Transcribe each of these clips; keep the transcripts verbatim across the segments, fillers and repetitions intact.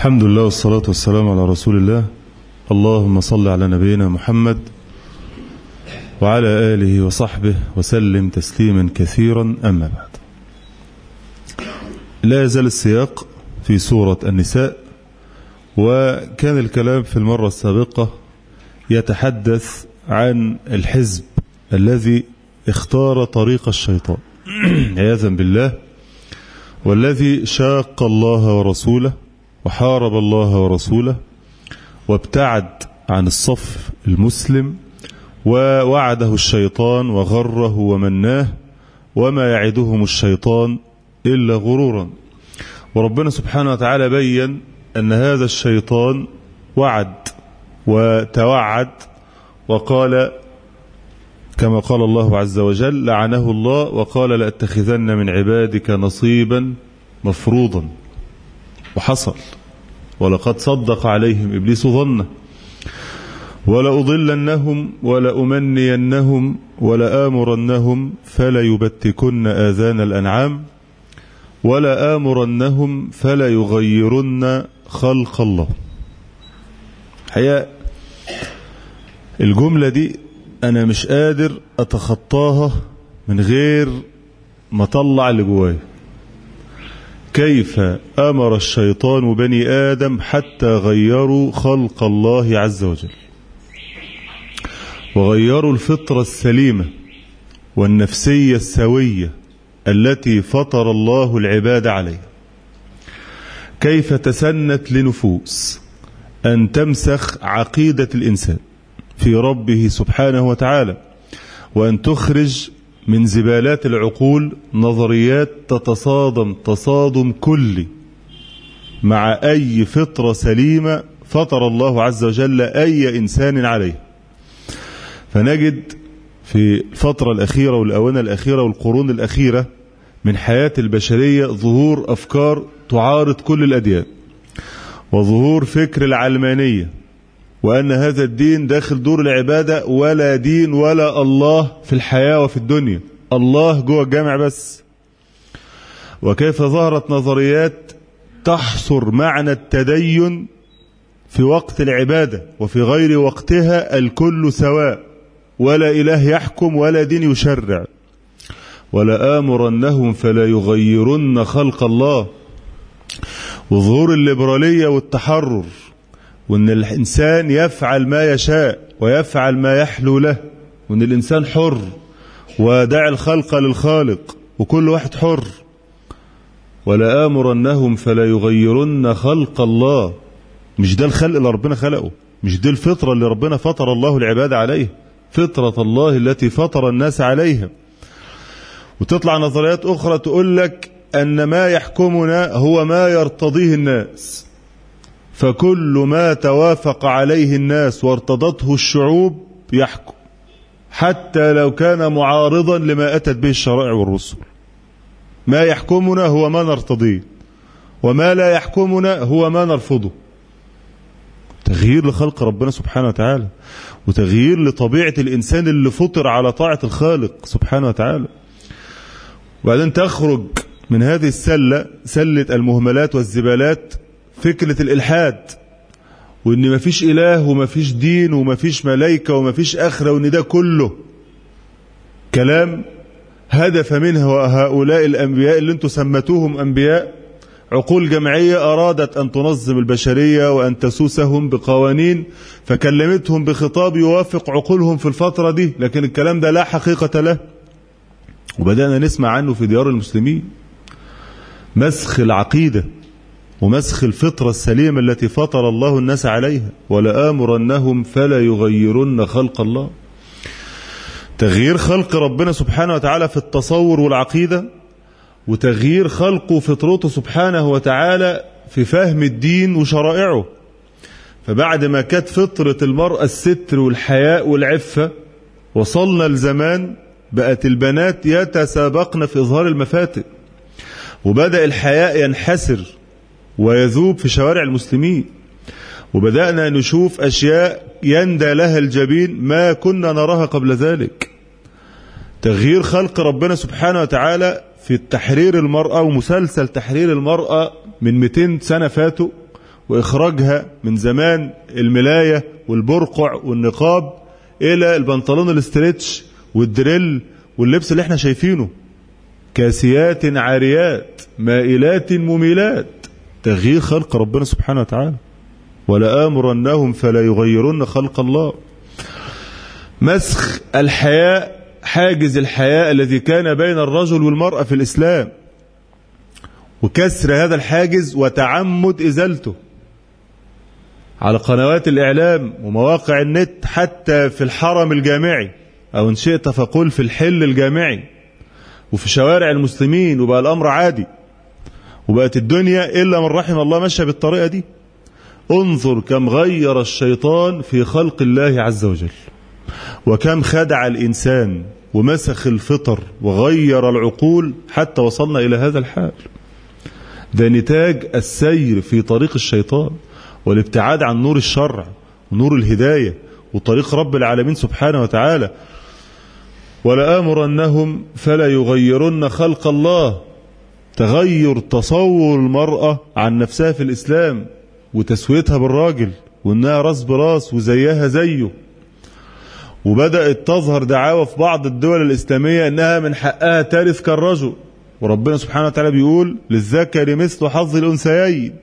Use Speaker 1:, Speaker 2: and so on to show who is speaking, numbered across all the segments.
Speaker 1: الحمد لله والصلاة والسلام على رسول الله. اللهم صل على نبينا محمد وعلى آله وصحبه وسلم تسليما كثيرا. أما بعد، لا يزال السياق في سورة النساء، وكان الكلام في المرة السابقة يتحدث عن الحزب الذي اختار طريق الشيطان عياذا بالله، والذي شاق الله ورسوله وحارب الله ورسوله وابتعد عن الصف المسلم، ووعده الشيطان وغره ومناه، وما يعدهم الشيطان إلا غرورا. وربنا سبحانه وتعالى بيّن أن هذا الشيطان وعد وتوعد وقال كما قال الله عز وجل: لعنه الله وقال لأتخذن من عبادك نصيبا مفروضا. وحصل، ولقد صدق عليهم إبليس ظنه ولأضلنهم ولأمنينهم ولآمرنهم فليبتكن آذان الأنعام ولآمرنهم فليغيرن خلق الله. حقيقة الجملة دي أنا مش قادر أتخطاها من غير ما أطلع اللي جوايا. كيف أمر الشيطان بني آدم حتى غيروا خلق الله عز وجل، وغيروا الفطرة السليمة والنفسية السوية التي فطر الله العباد عليها. كيف تسنت لنفوس أن تمسخ عقيدة الإنسان في ربه سبحانه وتعالى، وأن تخرج من زبالات العقول نظريات تتصادم تصادم كلي مع أي فطرة سليمة فطر الله عز وجل أي إنسان عليه. فنجد في الفترة الأخيرة والآونة الأخيرة والقرون الأخيرة من حياة البشرية ظهور أفكار تعارض كل الأديان، وظهور فكر العلمانية، وأن هذا الدين داخل دور العبادة، ولا دين ولا الله في الحياة وفي الدنيا، الله جوه الجامع بس. وكيف ظهرت نظريات تحصر معنى التدين في وقت العبادة وفي غير وقتها الكل سواء، ولا إله يحكم ولا دين يشرع. ولا آمرنهم فلا يغيرن خلق الله. وظهور الليبرالية والتحرر، وأن الإنسان يفعل ما يشاء ويفعل ما يحلو له، وأن الإنسان حر ودع الخلق للخالق وكل واحد حر. ولا آمرنهم فلا يغيرن خلق الله. مش ده الخلق اللي ربنا خلقه، مش دي الفطرة اللي ربنا فطر الله العباد عليها، فطرة الله التي فطر الناس عليها. وتطلع نظريات أخرى تقول لك أن ما يحكمنا هو ما يرتضيه الناس، فكل ما توافق عليه الناس وارتضته الشعوب يحكم، حتى لو كان معارضا لما أتت به الشرائع والرسل. ما يحكمنا هو ما نرتضيه، وما لا يحكمنا هو ما نرفضه. تغيير لخلق ربنا سبحانه وتعالى، وتغيير لطبيعة الإنسان اللي فطر على طاعة الخالق سبحانه وتعالى. وبعدين تخرج من هذه السلة، سلة المهملات والزبالات، فكرة الإلحاد، وإن مفيش إله ومفيش دين ومفيش ملائكة ومفيش آخرة، وإن ده كله كلام هدف منه هؤلاء الأنبياء اللي انتم سمتوهم أنبياء عقول جمعية أرادت أن تنظم البشرية وأن تسوسهم بقوانين، فكلمتهم بخطاب يوافق عقولهم في الفترة دي، لكن الكلام ده لا حقيقة له. وبدأنا نسمع عنه في ديار المسلمين، مسخ العقيدة ومسخ الفطرة السليمة التي فطر الله الناس عليها. ولا آمرنهم فلا يغيرن خلق الله. تغيير خلق ربنا سبحانه وتعالى في التصور والعقيدة، وتغيير خلقه فطرته سبحانه وتعالى في فهم الدين وشرائعه. فبعد ما كانت فطرة المرأة الستر والحياء والعفة، وصلنا لزمان بقت البنات يتسابقن في إظهار المفاتن، وبدأ الحياء ينحسر ويذوب في شوارع المسلمين، وبدأنا نشوف أشياء يندى لها الجبين ما كنا نراها قبل ذلك. تغيير خلق ربنا سبحانه وتعالى في التحرير المرأة، ومسلسل تحرير المرأة من مئتين سنة فاتوا، وإخراجها من زمان الملاية والبرقع والنقاب إلى البنطلون الاستريتش والدريل واللبس اللي احنا شايفينه، كاسيات عاريات مائلات مميلات، تغيير خلق ربنا سبحانه وتعالى. ولآمرنهم فلا يغيرن خلق الله. مسخ الحياء، حاجز الحياء الذي كان بين الرجل والمرأة في الإسلام، وكسر هذا الحاجز وتعمد إزالته على قنوات الإعلام ومواقع النت، حتى في الحرم الجامعي، أو إن شئت فقل في الحل الجامعي، وفي شوارع المسلمين، وبقى الأمر عادي، وبقت الدنيا إلا من رحم الله ماشية بالطريقة دي. انظر كم غير الشيطان في خلق الله عز وجل، وكم خدع الإنسان ومسخ الفطر وغير العقول حتى وصلنا إلى هذا الحال. ده نتاج السير في طريق الشيطان والابتعاد عن نور الشرع ونور الهداية وطريق رب العالمين سبحانه وتعالى. ولآمرنهم فلا يغيرن خلق الله، تغير تصور المرأة عن نفسها في الإسلام وتسويتها بالراجل، وإنها راس براس وزيها زيه. وبدأت تظهر دعاوى في بعض الدول الإسلامية إنها من حقها ترث كالرجل، وربنا سبحانه وتعالى بيقول للذكر مثل حظ الأنثيين.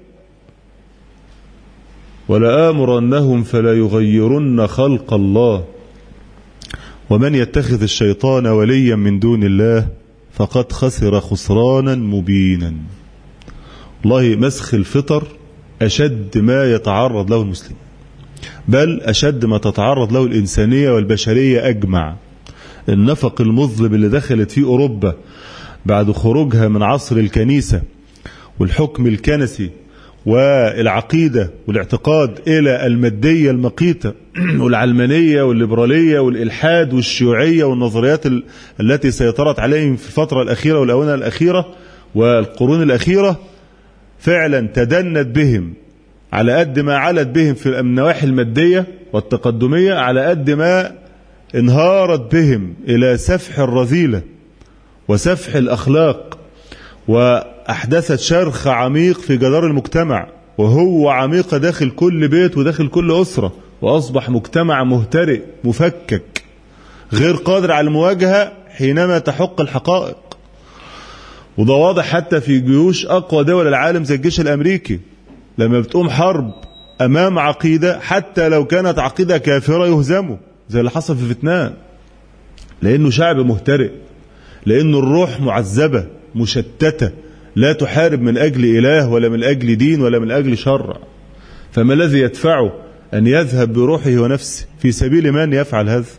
Speaker 1: ولآمرنهم فلا يغيرن خلق الله. ومن يتخذ الشيطان وليا من دون الله فقد خسر خسرانا مبينا. والله مسخ الفطر أشد ما يتعرض له المسلم، بل أشد ما تتعرض له الإنسانية والبشرية أجمع. النفق المظلم اللي دخلت فيه أوروبا بعد خروجها من عصر الكنيسة والحكم الكنسي والعقيدة والاعتقاد إلى المادية المقيتة والعلمانية والليبرالية والإلحاد والشيوعية والنظريات التي سيطرت عليهم في الفترة الأخيرة والآونة الأخيرة والقرون الأخيرة، فعلا تدنت بهم على قد ما علت بهم في النواحي المادية والتقدمية، على قد ما انهارت بهم إلى سفح الرذيلة وسفح الأخلاق، وأحدثت شرخ عميق في جدار المجتمع، وهو عميق داخل كل بيت وداخل كل أسرة، وأصبح مجتمع مهترئ مفكك غير قادر على المواجهة حينما تحق الحقائق. وده واضح حتى في جيوش أقوى دول العالم زي الجيش الأمريكي، لما بتقوم حرب أمام عقيدة حتى لو كانت عقيدة كافرة يهزموا، زي اللي حصل في فيتنام، لأنه شعب مهترئ، لأنه الروح معذبة مشتتة، لا تحارب من أجل إله ولا من أجل دين ولا من أجل شرع. فما الذي يدفعه أن يذهب بروحه ونفسه في سبيل من يفعل هذا؟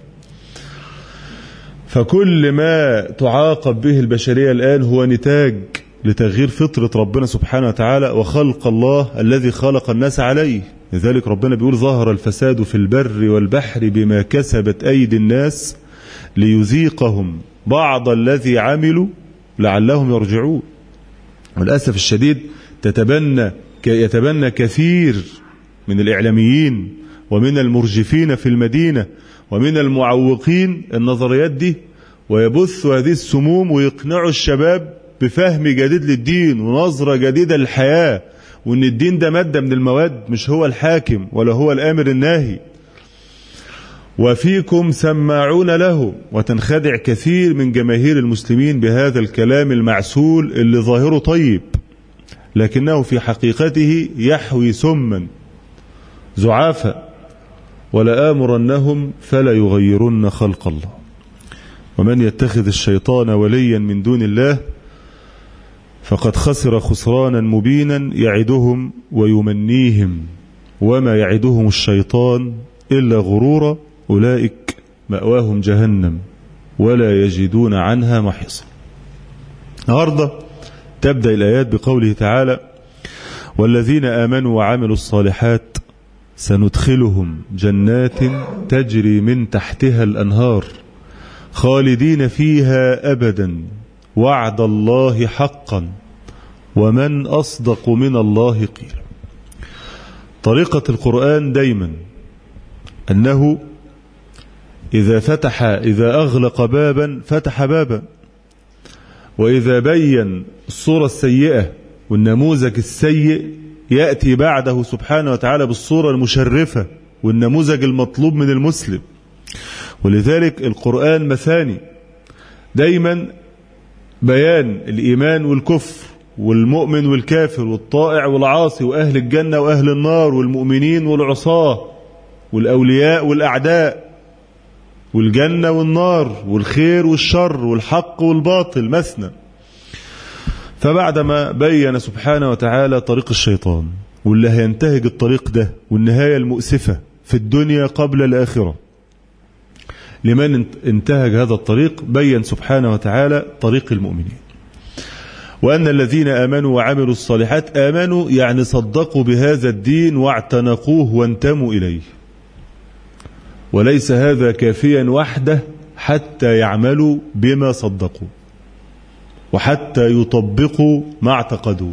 Speaker 1: فكل ما تعاقب به البشرية الآن هو نتاج لتغيير فطرة ربنا سبحانه وتعالى وخلق الله الذي خلق الناس عليه. لذلك ربنا بيقول ظهر الفساد في البر والبحر بما كسبت أيدي الناس ليذيقهم بعض الذي عملوا لعلهم يرجعون. وللأسف الشديد تتبنى يتبنى كثير من الإعلاميين ومن المرجفين في المدينة ومن المعوقين النظريات دي، ويبثوا هذه السموم ويقنعوا الشباب بفهم جديد للدين ونظرة جديدة للحياة، وأن الدين ده مادة من المواد، مش هو الحاكم ولا هو الآمر الناهي. وفيكم سماعون له، وتنخدع كثير من جماهير المسلمين بهذا الكلام المعسول اللي ظاهره طيب، لكنه في حقيقته يحوي سما زعافا. ولآمرنهم فلا يغيرن خلق الله. ومن يتخذ الشيطان وليا من دون الله فقد خسر خسرانا مبينا يعدهم ويمنيهم وما يعدهم الشيطان إلا غرورا أولئك مأواهم جهنم ولا يجدون عنها محيصا. النهارده تبدأ الآيات بقوله تعالى: والذين آمنوا وعملوا الصالحات سندخلهم جنات تجري من تحتها الأنهار خالدين فيها أبدا وعد الله حقا ومن أصدق من الله قيلا. طريقة القرآن دايما أنه إذا فتح إذا أغلق بابا فتح بابا، وإذا بين الصورة السيئة والنموذج السيء يأتي بعده سبحانه وتعالى بالصورة المشرفة والنموذج المطلوب من المسلم. ولذلك القرآن مثاني، دايما بيان الإيمان والكفر والمؤمن والكافر والطائع والعاصي وأهل الجنة وأهل النار والمؤمنين والعصاة والأولياء والأعداء والجنة والنار والخير والشر والحق والباطل مثنى. فبعدما بين سبحانه وتعالى طريق الشيطان واللي هينتهج الطريق ده والنهاية المؤسفة في الدنيا قبل الآخرة لمن انتهج هذا الطريق، بين سبحانه وتعالى طريق المؤمنين، وأن الذين آمنوا وعملوا الصالحات، آمنوا يعني صدقوا بهذا الدين واعتنقوه وانتموا إليه، وليس هذا كافيا وحده حتى يعملوا بما صدقوا وحتى يطبقوا ما اعتقدوا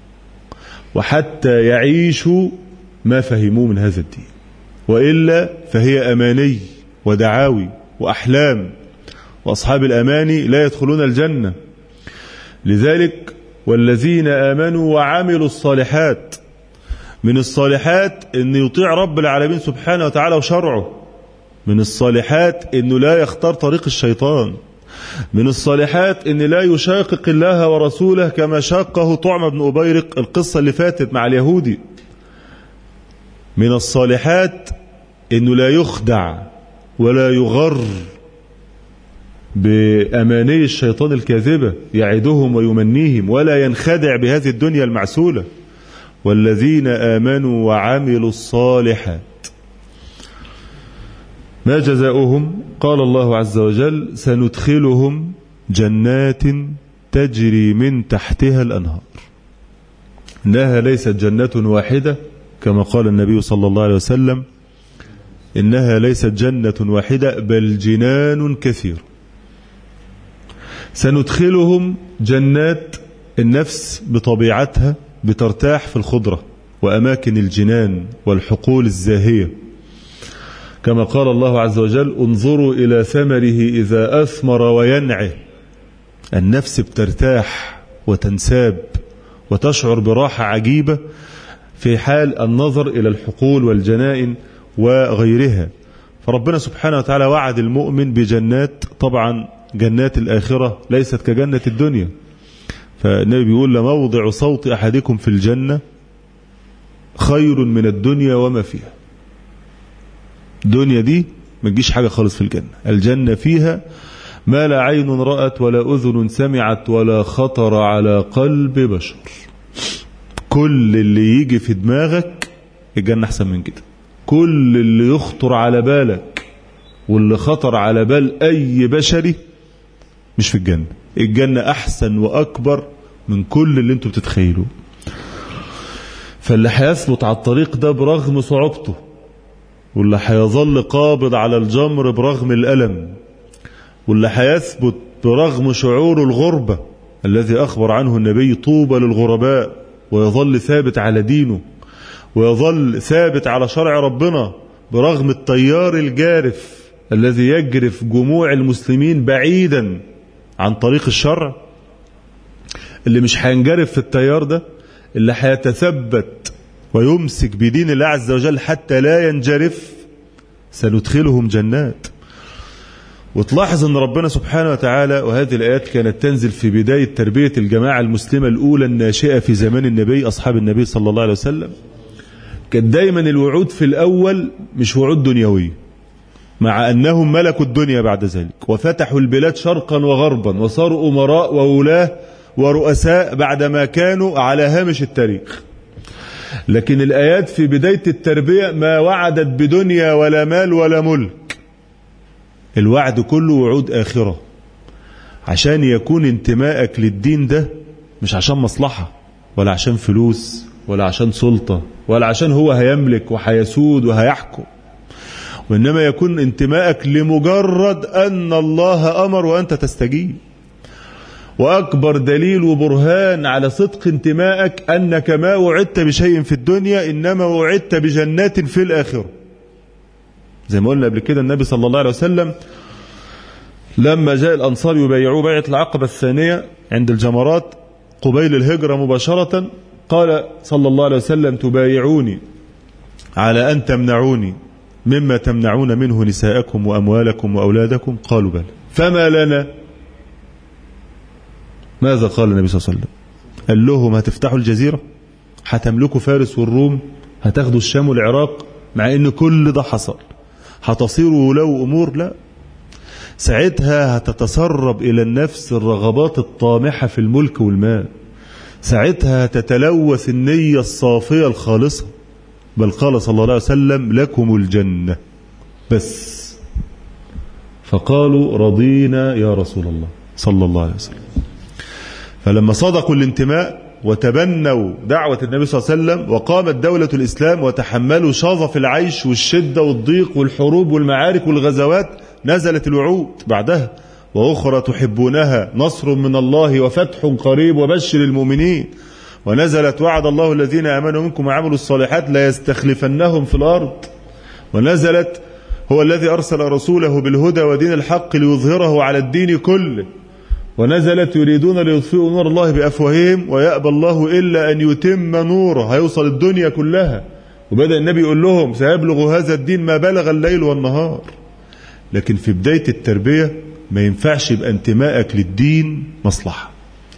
Speaker 1: وحتى يعيشوا ما فهموا من هذا الدين، وإلا فهي أماني ودعاوي وأحلام، وأصحاب الأماني لا يدخلون الجنة. لذلك والذين آمنوا وعملوا الصالحات، من الصالحات أن يطيع رب العالمين سبحانه وتعالى وشرعه، من الصالحات أنه لا يختار طريق الشيطان، من الصالحات أن لا يشاقق الله ورسوله كما شاقه طعم بن أبيرق القصة اللي فاتت مع اليهودي. من الصالحات أنه لا يخدع ولا يغر بأماني الشيطان الكاذبة يعدهم ويمنيهم، ولا ينخدع بهذه الدنيا المعسولة. والذين آمنوا وعملوا الصالحات ما جزاؤهم؟ قال الله عز وجل: سندخلهم جنات تجري من تحتها الأنهار. إنها ليست جنة واحدة كما قال النبي صلى الله عليه وسلم، إنها ليست جنة واحدة بل جنان كثير. سندخلهم جنات، النفس بطبيعتها بترتاح في الخضرة وأماكن الجنان والحقول الزاهية، كما قال الله عز وجل: انظروا إلى ثمره إذا أثمر وينعه. النفس بترتاح وتنساب وتشعر براحة عجيبة في حال النظر إلى الحقول والجنائن وغيرها. فربنا سبحانه وتعالى وعد المؤمن بجنات، طبعا جنات الآخرة ليست كجنة الدنيا. فالنبي بيقول: لموضع صوت أحدكم في الجنة خير من الدنيا وما فيها. الدنيا دي ما تجيش حاجة خالص في الجنة. الجنة فيها ما لا عين رأت ولا أذن سمعت ولا خطر على قلب بشر. كل اللي يجي في دماغك الجنة أحسن من كده. كل اللي يخطر على بالك واللي خطر على بال أي بشري مش في الجنة. الجنة أحسن وأكبر من كل اللي انتوا بتتخيلوه. فاللي هيثبت على الطريق ده برغم صعوبته، واللي هيظل قابض على الجمر برغم الألم، واللي هيثبت برغم شعور الغربة الذي أخبر عنه النبي: طوبى للغرباء، ويظل ثابت على دينه ويظل ثابت على شرع ربنا برغم التيار الجارف الذي يجرف جموع المسلمين بعيدا عن طريق الشرع. اللي مش هينجرف في التيار ده، اللي هيتثبت ويمسك بدين الله عز وجل حتى لا ينجرف، سندخلهم جنات. وتلاحظ ان ربنا سبحانه وتعالى، وهذه الآيات كانت تنزل في بداية تربية الجماعة المسلمة الأولى الناشئة في زمان النبي، أصحاب النبي صلى الله عليه وسلم، كانت دايما الوعود في الأول مش وعود دنيوية، مع أنهم ملكوا الدنيا بعد ذلك وفتحوا البلاد شرقا وغربا وصاروا أمراء وولاة ورؤساء بعدما كانوا على هامش التاريخ. لكن الآيات في بداية التربية ما وعدت بدنيا ولا مال ولا ملك. الوعد كله وعود آخرة، عشان يكون انتمائك للدين ده مش عشان مصلحة ولا عشان فلوس ولا عشان سلطة ولا عشان هو هيملك وهيسود وهيحكم، وإنما يكون انتمائك لمجرد أن الله أمر وأنت تستجيب. وأكبر دليل وبرهان على صدق انتمائك أنك ما وعدت بشيء في الدنيا، إنما وعدت بجنات في الآخرة. زي ما قلنا قبل كده، النبي صلى الله عليه وسلم لما جاء الأنصار يبايعوا بيعة العقبة الثانية عند الجمرات قبيل الهجرة مباشرة، قال صلى الله عليه وسلم تبايعوني على أن تمنعوني مما تمنعون منه نساءكم وأموالكم وأولادكم؟ قالوا بلى. فما لنا؟ ماذا قال النبي صلى الله عليه وسلم؟ قال لهم هتفتحوا الجزيرة، هتملكوا فارس والروم، هتاخدوا الشام والعراق، مع ان كل ده حصل، هتصيروا ولو أمور؟ لا. ساعتها هتتسرب إلى النفس الرغبات الطامحة في الملك والمال، ساعتها تتلوث النية الصافية الخالصة. بل قال صلى الله عليه وسلم لكم الجنة بس. فقالوا رضينا يا رسول الله صلى الله عليه وسلم. فلما صدقوا الانتماء وتبنوا دعوة النبي صلى الله عليه وسلم وقامت دولة الإسلام وتحملوا شظف العيش والشدة والضيق والحروب والمعارك والغزوات، نزلت الوعود بعدها وأخرى تحبونها نصر من الله وفتح قريب وبشر المؤمنين. ونزلت وعد الله الذين آمنوا منكم وعملوا الصالحات لا يستخلفنهم في الأرض. ونزلت هو الذي أرسل رسوله بالهدى ودين الحق ليظهره على الدين كله. ونزلت يريدون ليطفئوا نور الله بأفواههم ويأبى الله إلا أن يتم نوره. هيوصل الدنيا كلها. وبدأ النبي يقول لهم سيبلغ هذا الدين ما بلغ الليل والنهار. لكن في بداية التربية ما ينفعش يبقى انتمائك للدين مصلحة.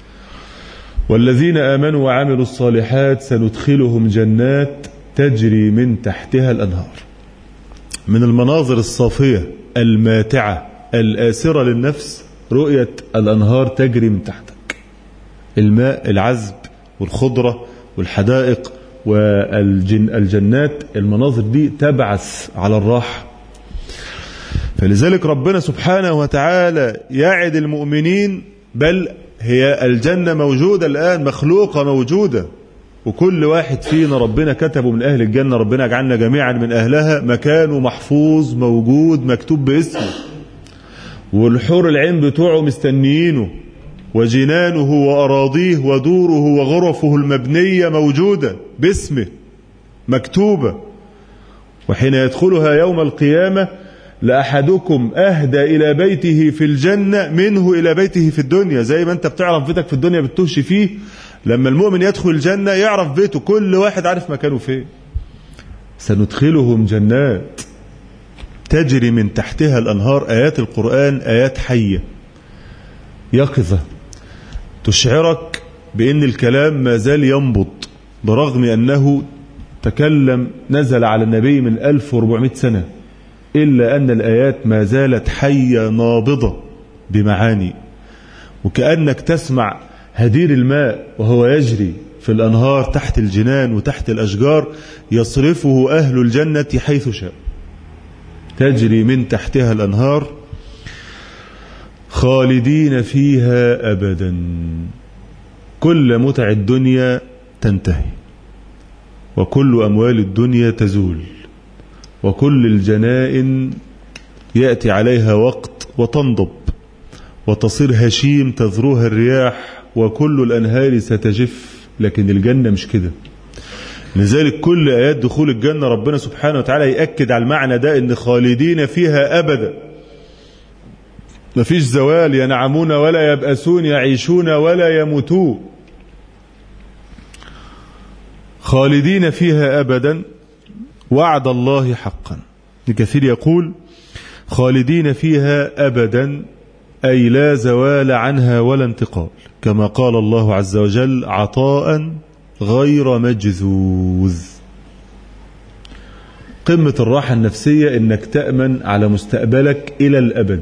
Speaker 1: والذين آمنوا وعملوا الصالحات سندخلهم جنات تجري من تحتها الأنهار. من المناظر الصافية الماتعة الآسرة للنفس رؤية الأنهار تجري من تحتك، الماء العذب والخضرة والحدائق والجنات. المناظر دي تبعث على الراحة. فلذلك ربنا سبحانه وتعالى يعد المؤمنين، بل هي الجنة موجودة الآن، مخلوقة موجودة، وكل واحد فينا ربنا كتبه من أهل الجنة، ربنا يجعلنا جميعا من أهلها، مكانه محفوظ موجود مكتوب باسمه، والحور العين بتوعه مستنيينه، وجنانه وأراضيه ودوره وغرفه المبنية موجودة باسمه مكتوبة. وحين يدخلها يوم القيامة لأحدكم أهدى إلى بيته في الجنة منه إلى بيته في الدنيا. زي ما أنت بتعرف بيتك في الدنيا بتهش فيه، لما المؤمن يدخل الجنة يعرف بيته، كل واحد عارف مكانه فين. سندخلهم جنات تجري من تحتها الأنهار. آيات القرآن آيات حية يقظة تشعرك بأن الكلام ما زال ينبض، برغم أنه تكلم نزل على النبي من ألف وأربعمائة سنة، إلا أن الآيات ما زالت حية نابضة بمعاني، وكأنك تسمع هدير الماء وهو يجري في الأنهار تحت الجنان وتحت الأشجار، يصرفه أهل الجنة حيث شاء. تجري من تحتها الأنهار خالدين فيها أبدا. كل متع الدنيا تنتهي، وكل أموال الدنيا تزول، وكل الجنائن يأتي عليها وقت وتنضب وتصير هشيم تذروها الرياح، وكل الأنهار ستجف. لكن الجنة مش كده. لذلك كل آيات دخول الجنة ربنا سبحانه وتعالى يأكد على المعنى ده، إن خالدين فيها أبدا، مفيش زوال، ينعمون ولا يبأسون، يعيشون ولا يموتون. خالدين فيها أبدا وعد الله حقا. كثير يقول خالدين فيها أبدا أي لا زوال عنها ولا انتقال، كما قال الله عز وجل عطاء غير مجذوذ. قمة الراحة النفسية إنك تأمن على مستقبلك إلى الأبد،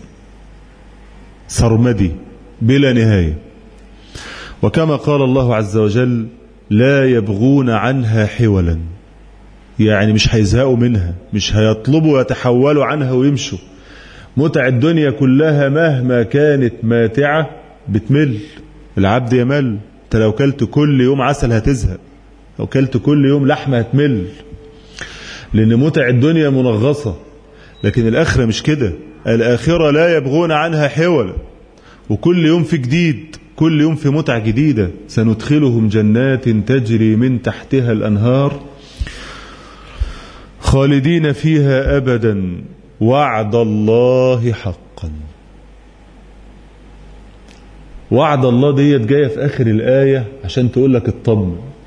Speaker 1: سرمدي بلا نهاية. وكما قال الله عز وجل لا يبغون عنها حولا، يعني مش هيزهقوا منها، مش هيطلبوا يتحولوا عنها ويمشوا. متع الدنيا كلها مهما كانت ماتعة بتمل، العبد يمل. انت لو كلت كل يوم عسل هتزهق، لو كلت كل يوم لحمة هتمل، لأن متع الدنيا منغصة. لكن الآخرة مش كده، الآخرة لا يبغون عنها حولا، وكل يوم في جديد، كل يوم في متع جديدة. سندخلهم جنات تجري من تحتها الأنهار خالدين فيها أبدا وعد الله حقا. وعد الله ديت جاية في آخر الآية عشان تقول لك اطمن،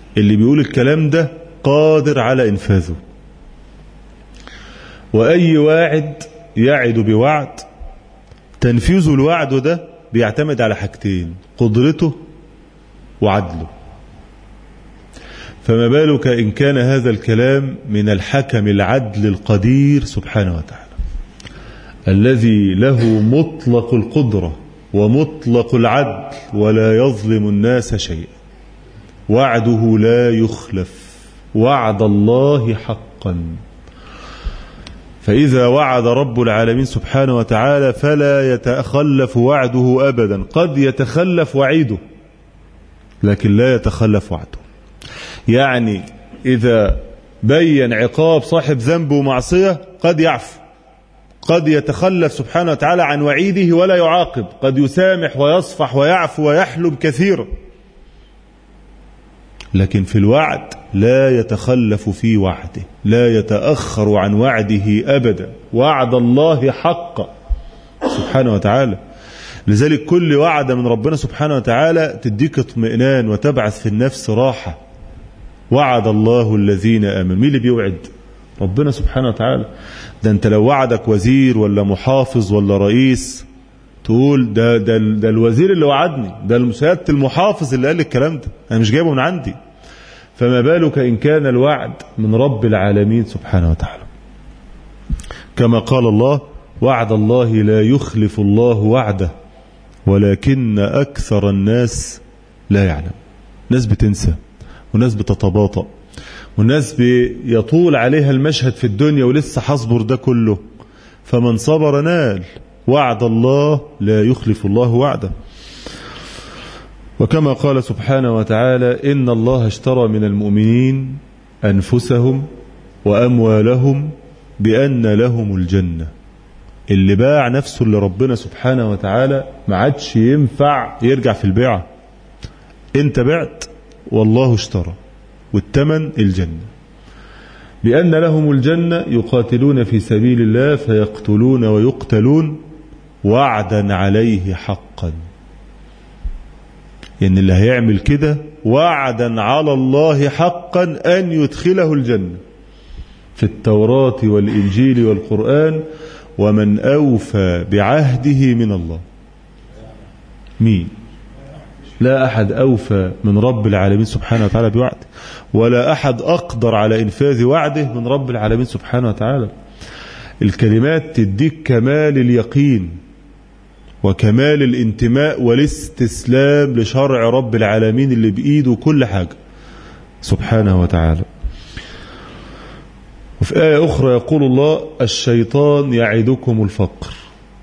Speaker 1: اللي بيقول الكلام ده قادر على إنفاذه. وأي واعد يعد بوعد تنفيذ الوعد ده بيعتمد على حاجتين: قدرته وعدله. فما بالك إن كان هذا الكلام من الحكم العدل القدير سبحانه وتعالى الذي له مطلق القدرة ومطلق العدل ولا يظلم الناس شيئا. وعده لا يخلف، وعد الله حقا. فإذا وعد رب العالمين سبحانه وتعالى فلا يتخلف وعده أبدا. قد يتخلف وعيده لكن لا يتخلف وعده. يعني إذا بين عقاب صاحب ذنب ومعصية قد يعفو، قد يتخلف سبحانه وتعالى عن وعيده ولا يعاقب، قد يسامح ويصفح ويعفو ويحلم كثيرا، لكن في الوعد لا يتخلف في وعده، لا يتأخر عن وعده أبدا. وعد الله حق سبحانه وتعالى. لذلك كل وعد من ربنا سبحانه وتعالى تديك اطمئنان وتبعث في النفس راحة. وعد الله الذين آمنوا. مين اللي بيوعد؟ ربنا سبحانه وتعالى. ده انت لو وعدك وزير ولا محافظ ولا رئيس تقول ده ده, ده الوزير اللي وعدني، ده سيادة المحافظ اللي قال الكلام ده، انا مش جايبه من عندي. فما بالك إن كان الوعد من رب العالمين سبحانه وتعالى. كما قال الله: وعد الله لا يخلف الله وعده ولكن أكثر الناس لا يعلم. ناس بتنسى وناس بتتباطأ وناس بيطول عليها المشهد في الدنيا ولسه حصبر ده كله. فمن صبر نال. وعد الله لا يخلف الله وعده. وكما قال سبحانه وتعالى: إن الله اشترى من المؤمنين أنفسهم وأموالهم بأن لهم الجنة. اللي باع نفسه لربنا سبحانه وتعالى ما عادش ينفع يرجع في البيعة. انت بعت والله اشترى، والثمن الجنة. بأن لهم الجنة يقاتلون في سبيل الله فيقتلون ويقتلون وعدا عليه حقا. يعني اللي هيعمل كده وعدا على الله حقا أن يدخله الجنة. في التوراة والإنجيل والقرآن: ومن أوفى بعهده من الله. مين؟ لا أحد أوفى من رب العالمين سبحانه وتعالى بوعده، ولا أحد أقدر على إنفاذ وعده من رب العالمين سبحانه وتعالى. الكلمات تديك كمال اليقين وكمال الانتماء والاستسلام لشرع رب العالمين اللي بإيده كل حاجة سبحانه وتعالى. وفي آية أخرى يقول الله: الشيطان يعدكم الفقر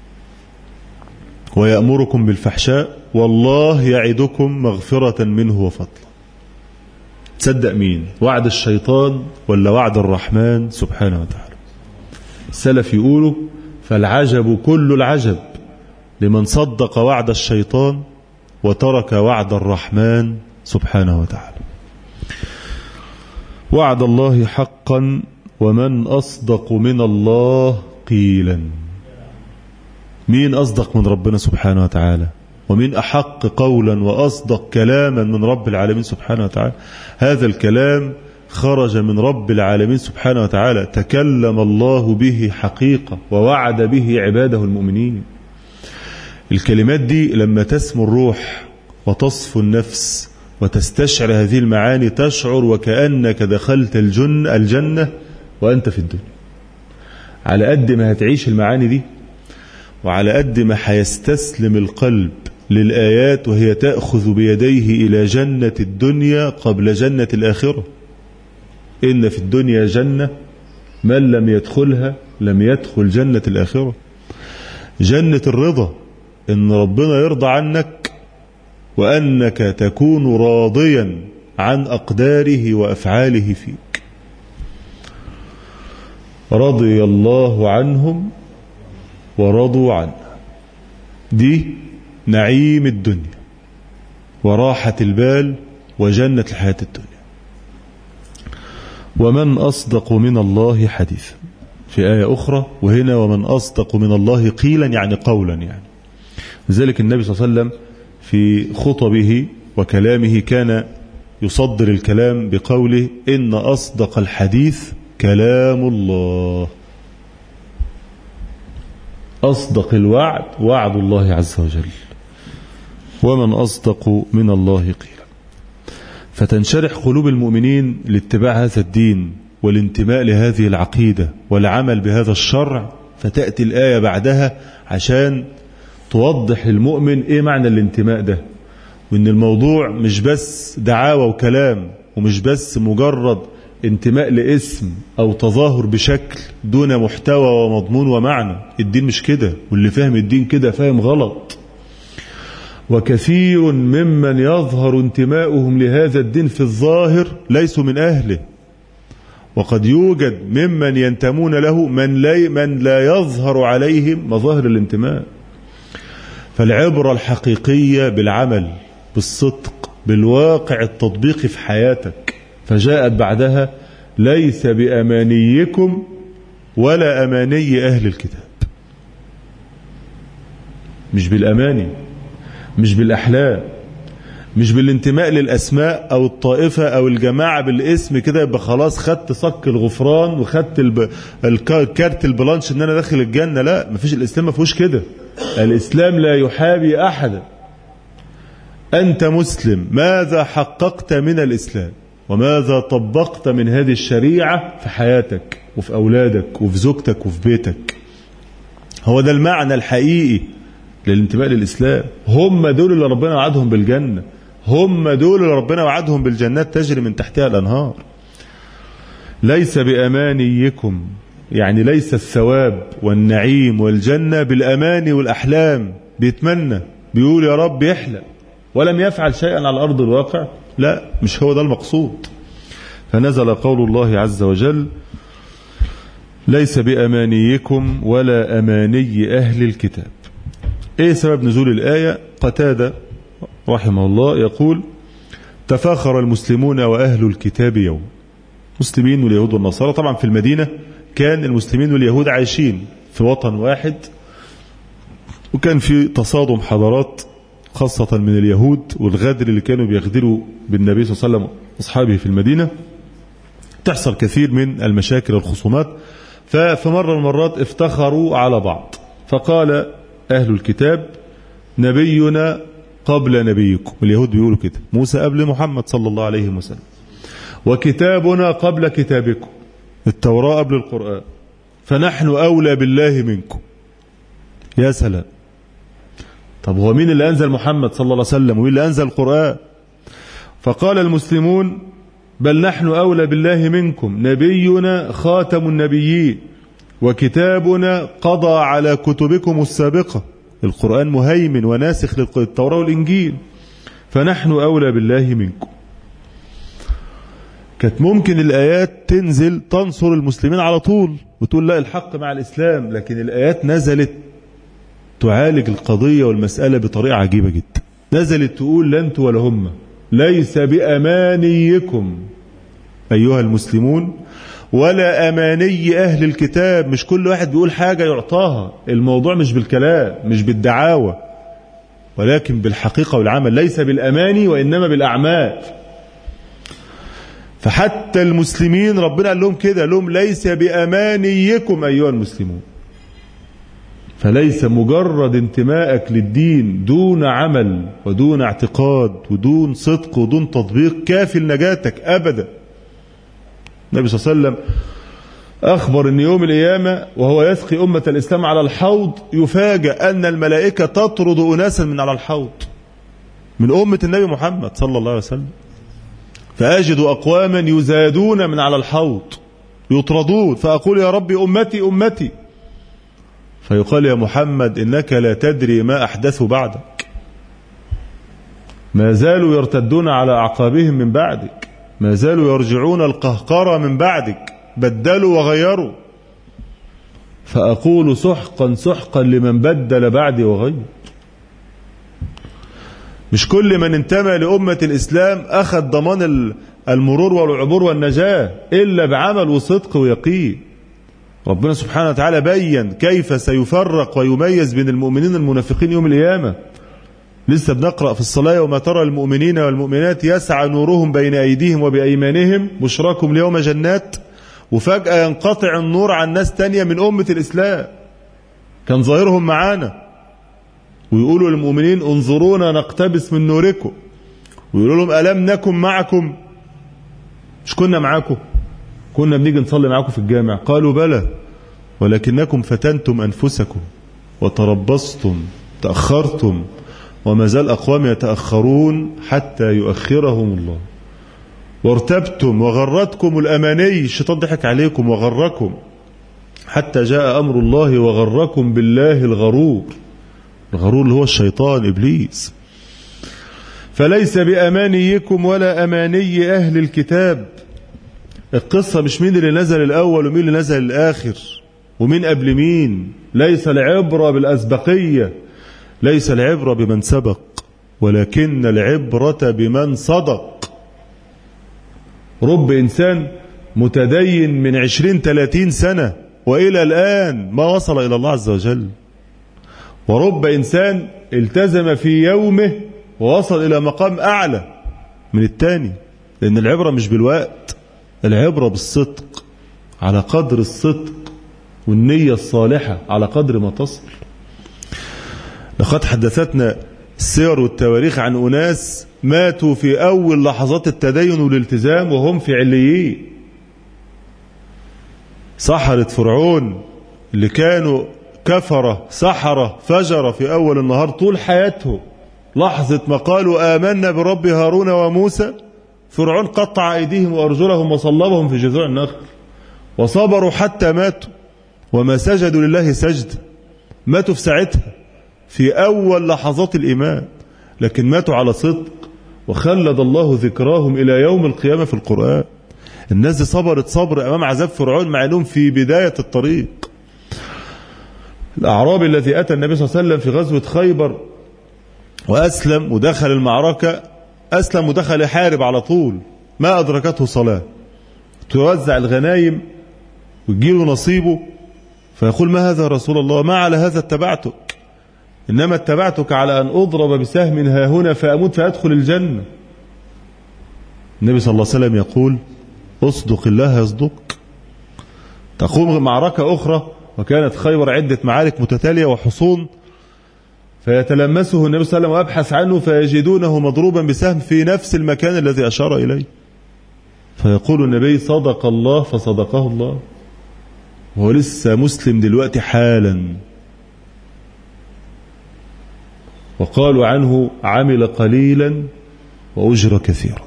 Speaker 1: ويأمركم بالفحشاء والله يعدكم مغفرة منه وفضلا. تصدق مين؟ وعد الشيطان ولا وعد الرحمن سبحانه وتعالى؟ السلف يقولوا: فالعجب كل العجب لمن صدق وعد الشيطان وترك وعد الرحمن سبحانه وتعالى. وعد الله حقا ومن أصدق من الله قيلا. مين أصدق من ربنا سبحانه وتعالى؟ ومن أحق قولا وأصدق كلاما من رب العالمين سبحانه وتعالى؟ هذا الكلام خرج من رب العالمين سبحانه وتعالى، تكلم الله به حقيقة ووعد به عباده المؤمنين. الكلمات دي لما تسمو الروح وتصفو النفس وتستشعر هذه المعاني تشعر وكأنك دخلت الجنة, الجنة وأنت في الدنيا. على قد ما هتعيش المعاني دي وعلى قد ما هيستسلم القلب للآيات وهي تأخذ بيديه إلى جنة الدنيا قبل جنة الآخرة. إن في الدنيا جنة من لم يدخلها لم يدخل جنة الآخرة. جنة الرضا، إن ربنا يرضى عنك وأنك تكون راضيا عن أقداره وأفعاله فيك. رضي الله عنهم ورضوا عنه. دي نعيم الدنيا وراحة البال وجنة الحياة الدنيا. ومن أصدق من الله حديثا في آية أخرى، وهنا ومن أصدق من الله قيلا يعني قولا. يعني لذلك النبي صلى الله عليه وسلم في خطبه وكلامه كان يصدر الكلام بقوله إن أصدق الحديث كلام الله. أصدق الوعد وعد الله عز وجل، ومن أصدق من الله قيلا. فتنشرح قلوب المؤمنين لاتباع هذا الدين والانتماء لهذه العقيدة والعمل بهذا الشرع، فتأتي الآية بعدها عشان توضح للمؤمن إيه معنى الانتماء ده، وإن الموضوع مش بس دعاوى وكلام، ومش بس مجرد انتماء لاسم أو تظاهر بشكل دون محتوى ومضمون ومعنى. الدين مش كده، واللي فاهم الدين كده فاهم غلط. وكثير ممن يظهر انتماؤهم لهذا الدين في الظاهر ليسوا من أهله، وقد يوجد ممن ينتمون له من لا, من لا يظهر عليهم مظاهر الانتماء. فالعبرة الحقيقية بالعمل، بالصدق، بالواقع التطبيقي في حياتك. فجاءت بعدها ليس بأمانيكم ولا أماني أهل الكتاب. مش بالأماني، مش بالأحلام، مش بالانتماء للأسماء أو الطائفة أو الجماعة بالاسم كده يبقى خلاص خدت صك الغفران وخدت الب... الكارت البلانش إن أنا داخل الجنة. لا، مفيش. الإسلام ما فيهوش كده. الإسلام لا يحابي أحدا. أنت مسلم، ماذا حققت من الإسلام وماذا طبقت من هذه الشريعة في حياتك وفي أولادك وفي زوجتك وفي بيتك. هو ده المعنى الحقيقي للانتماء للإسلام. هم دول اللي ربنا وعدهم بالجنة، هم دول اللي ربنا وعدهم بالجنات تجري من تحتها الأنهار. ليس بأمانيكم، يعني ليس الثواب والنعيم والجنة بالأماني والأحلام. بيتمنى، بيقول يا رب، يحلم، ولم يفعل شيئا على أرض الواقع. لا، مش هو ده المقصود. فنزل قول الله عز وجل ليس بأمانيكم ولا أماني أهل الكتاب. ايه سبب نزول الآية؟ قتادة رحمه الله يقول تفاخر المسلمون وأهل الكتاب يوم. مسلمين واليهود والنصارى. طبعا في المدينة كان المسلمين واليهود عايشين في وطن واحد، وكان في تصادم حضارات، خاصة من اليهود والغدر اللي كانوا بيغدروا بالنبي صلى الله عليه وسلم وأصحابه في المدينة. تحصل كثير من المشاكل والخصومات. ففي مرة من المرات افتخروا على بعض، فقال أهل الكتاب نبينا قبل نبيكم. اليهود بيقولوا كده، موسى قبل محمد صلى الله عليه وسلم، وكتابنا قبل كتابكم، التوراة قبل القرآن، فنحن أولى بالله منكم. يا سلام. طب هو مين اللي أنزل محمد صلى الله عليه وسلم ومين اللي أنزل القرآن؟ فقال المسلمون بل نحن أولى بالله منكم، نبينا خاتم النبيين، وكتابنا قضى على كتبكم السابقة. القرآن مهيمن وناسخ للتوراة والإنجيل، فنحن أولى بالله منكم. كانت ممكن الآيات تنزل تنصر المسلمين على طول وتقول لا الحق مع الإسلام، لكن الآيات نزلت تعالج القضية والمسألة بطريقة عجيبة جدا. نزلت تقول لا أنتم ولا هم، ليس بأمانيكم أيها المسلمون ولا أماني أهل الكتاب. مش كل واحد بيقول حاجة يعطاها. الموضوع مش بالكلام، مش بالدعاوى، ولكن بالحقيقة والعمل. ليس بالأماني وإنما بالأعمال. فحتى المسلمين ربنا قال لهم كده، لهم ليس بأمانيكم أيها المسلمون. فليس مجرد انتمائك للدين دون عمل ودون اعتقاد ودون صدق ودون تطبيق كافي لنجاتك أبدا. النبي صلى الله عليه وسلم أخبر أن يوم القيامة وهو يسقي أمة الإسلام على الحوض يفاجأ أن الملائكة تطرد أناسا من على الحوض من أمة النبي محمد صلى الله عليه وسلم، فأجد أقواما يزادون من على الحوض يطردون، فأقول يا ربي أمتي أمتي، فيقال يا محمد إنك لا تدري ما أحدثوا بعدك، ما زالوا يرتدون على أعقابهم من بعدك، ما زالوا يرجعون القهقرة من بعدك، بدلوا وغيروا. فأقول سحقا سحقا لمن بدل بعدي وغير. مش كل من انتمى لأمة الإسلام أخذ ضمان المرور والعبور والنجاة إلا بعمل وصدق ويقين. ربنا سبحانه وتعالى بيّن كيف سيفرق ويميز بين المؤمنين المنافقين يوم القيامة. لسه بنقرأ في الصلاة وما ترى المؤمنين والمؤمنات يسعى نورهم بين أيديهم وبأيمانهم بشراكم اليوم جنات، وفجأة ينقطع النور عن ناس تانية من أمة الإسلام كان ظاهرهم معانا، ويقولوا للمؤمنين انظرونا نقتبس من نوركم، ويقولوا لهم ألم نكن معكم؟ مش كنا معاكم؟ كنا بنيجي نصلي معاكم في الجامع. قالوا بلى ولكنكم فتنتم أنفسكم وتربصتم تأخرتم وما زال أقوام يتأخرون حتى يؤخرهم الله، وارتبتم وغرتكم الأماني، الشيطان ضحك عليكم وغركم حتى جاء أمر الله وغركم بالله الغرور، الغرور اللي هو الشيطان إبليس. فليس بأمانيكم ولا أماني أهل الكتاب. القصة مش مين اللي نزل الأول ومين اللي نزل الآخر ومين قبل مين. ليس العبرة بالأسبقية، ليس العبرة بمن سبق، ولكن العبرة بمن صدق. رب إنسان متدين من عشرين ثلاثين سنة وإلى الآن ما وصل إلى الله عز وجل، ورب إنسان التزم في يومه ووصل إلى مقام أعلى من الثاني. لأن العبرة مش بالوقت، العبرة بالصدق، على قدر الصدق والنية الصالحة على قدر ما تصل. لقد حدثتنا السير والتواريخ عن أناس ماتوا في أول لحظات التدين والالتزام وهم في عليين. سحرة فرعون اللي كانوا كفرة سحرة فجرة في أول النهار طول حياته، لحظة ما قالوا آمنا برب هارون وموسى فرعون قطع أيديهم وأرجلهم وصلبهم في جذوع النخل، وصبروا حتى ماتوا وما سجدوا لله سجد. ماتوا في ساعتها في أول لحظات الإيمان، لكن ماتوا على صدق وخلد الله ذكراهم إلى يوم القيامة في القرآن. الناس دي صبرت صبر أمام عذاب فرعون مع أنهم في بداية الطريق. الأعرابي الذي أتى النبي صلى الله عليه وسلم في غزوة خيبر وأسلم ودخل المعركة، أسلم ودخل يحارب على طول، ما أدركته صلاة، توزع الغنايم ويجيله نصيبه، فيقول ما هذا رسول الله؟ ما على هذا اتبعتك، إنما اتبعتك على أن أضرب بسهم ها هنا فأموت فأدخل الجنة. النبي صلى الله عليه وسلم يقول أصدق الله يصدق. تقوم معركة أخرى وكانت خيبر عدة معارك متتالية وحصون، فيتلمسه النبي صلى الله عليه وسلم ويبحث عنه فيجدونه مضروبا بسهم في نفس المكان الذي أشار إليه، فيقول النبي صدق الله فصدقه الله، وهو لسه مسلم دلوقتي حالا. وقالوا عنه عمل قليلا وأجر كثيرا.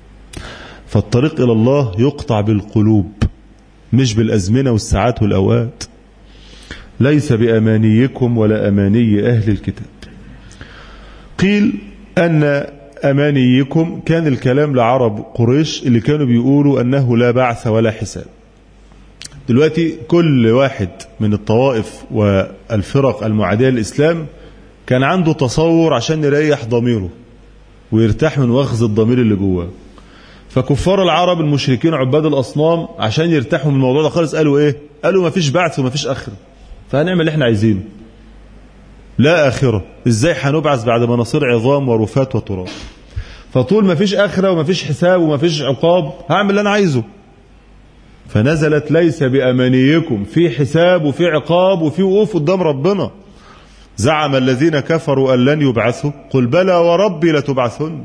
Speaker 1: فالطريق إلى الله يقطع بالقلوب مش بالأزمنة والساعات والأوقات. ليس بأمانيكم ولا أماني أهل الكتاب. قيل أن أمانيكم كان الكلام لعرب قريش اللي كانوا بيقولوا أنه لا بعث ولا حساب. دلوقتي كل واحد من الطوائف والفرق المعادية للإسلام كان عنده تصور عشان يريح ضميره ويرتاح من وخز الضمير اللي جواه. فكفار العرب المشركين عباد الأصنام عشان يرتاحوا من الموضوع ده خالص قالوا إيه؟ قالوا ما فيش بعث وما فيش آخرة، فهنعمل اللي احنا عايزينه. لا آخرة، إزاي هنبعث بعد ما نصير عظام ورفات وتراب؟ فطول ما فيش آخرة وما فيش حساب وما فيش عقاب هعمل اللي أنا عايزه. فنزلت ليس بأمانيكم، في حساب وفي عقاب وفي وقوف قدام ربنا. زعم الذين كفروا أن لن يبعثوا قل بلى وربي لتبعثن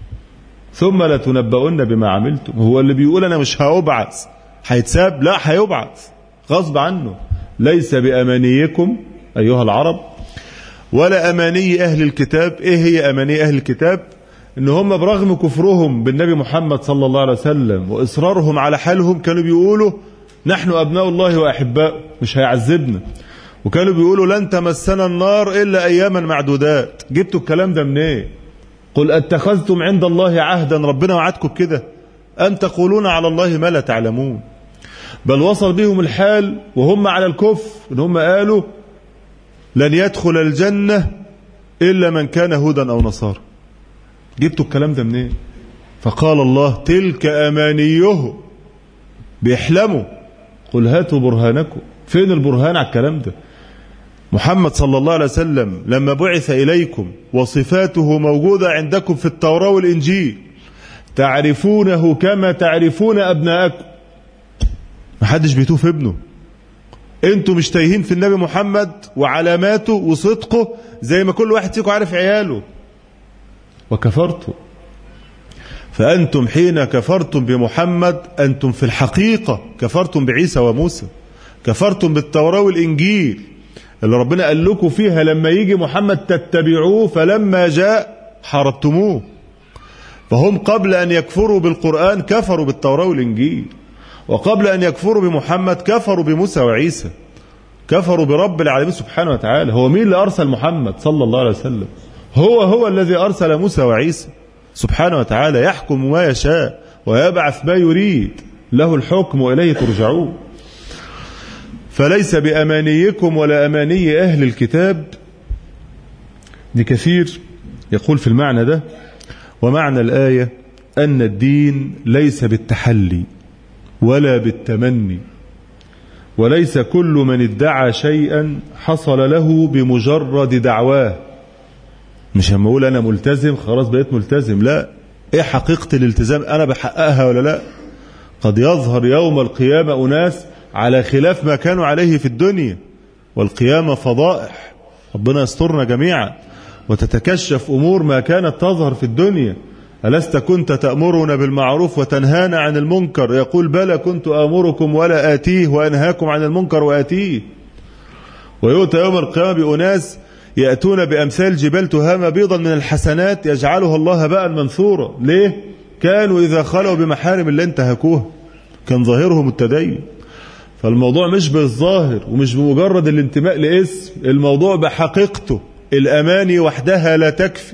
Speaker 1: ثم لتنبؤن بما عملتم. هو اللي بيقول أنا مش هأبعث هيتساب؟ لا، هيبعث غصب عنه. ليس بأمانيكم أيها العرب ولا أماني أهل الكتاب. إيه هي أماني أهل الكتاب؟ إن هم برغم كفرهم بالنبي محمد صلى الله عليه وسلم وإصرارهم على حالهم كانوا بيقولوا نحن أبناء الله وأحباؤه مش هيعذبنا، وكانوا بيقولوا لن تمسنا النار إلا أياما معدودات. جبتوا الكلام ده منين؟ إيه؟ قل اتخذتم عند الله عهدا، ربنا وعدكم بكده أن تقولون على الله ما لا تعلمون. بل وصل بهم الحال وهم على الكفر إن هم قالوا لن يدخل الجنة إلا من كان هودا أو نصارى. جبتوا الكلام ده منين؟ فقال الله تلك أمانيهم، بيحلموا. قل هاتوا برهانكم. فين البرهان على الكلام ده؟ محمد صلى الله عليه وسلم لما بعث إليكم وصفاته موجودة عندكم في التوراة والإنجيل، تعرفونه كما تعرفون أبناءكم. محدش بيتوه في ابنه. انتوا مش تايهين في النبي محمد وعلاماته وصدقه زي ما كل واحد فيكم عارف عياله. وكفرتم، فأنتم حين كفرتم بمحمد أنتم في الحقيقة كفرتم بعيسى وموسى، كفرتم بالتوراة والإنجيل اللي ربنا قال لكم فيها لما يجي محمد تتبعوه، فلما جاء حاربتموه. فهم قبل أن يكفروا بالقرآن كفروا بالتوراة والإنجيل، وقبل أن يكفروا بمحمد كفروا بموسى وعيسى، كفروا برب العالمين سبحانه وتعالى. هو مين اللي أرسل محمد صلى الله عليه وسلم؟ هو هو الذي أرسل موسى وعيسى سبحانه وتعالى، يحكم ما يشاء ويبعث ما يريد، له الحكم وإليه ترجعون. فليس بأمانيكم ولا أماني أهل الكتاب. دي كثير يقول في المعنى ده. ومعنى الآية أن الدين ليس بالتحلي ولا بالتمني، وليس كل من ادعى شيئا حصل له بمجرد دعواه. مش هم اقول أنا ملتزم خلاص بقيت ملتزم، لا. إيه حقيقة الالتزام؟ أنا بحققها ولا لا؟ قد يظهر يوم القيامة أناس على خلاف ما كانوا عليه في الدنيا، والقيامة فضائح، ربنا يسترنا جميعا، وتتكشف أمور ما كانت تظهر في الدنيا. ألست كنت تأمرنا بالمعروف وتنهانا عن المنكر؟ يقول بلى كنت آمركم ولا آتيه وأنهاكم عن المنكر وآتيه. ويؤتى يوم القيامة بأناس يأتون بأمثال جبال تهامة بيضا من الحسنات يجعلها الله هباء منثورا. ليه؟ كانوا إذا خلوا بمحارم الله انتهكوها، كان ظاهرهم التدين. فالموضوع مش بالظاهر ومش بمجرد الانتماء لاسم، الموضوع بحقيقته. الأماني وحدها لا تكفي.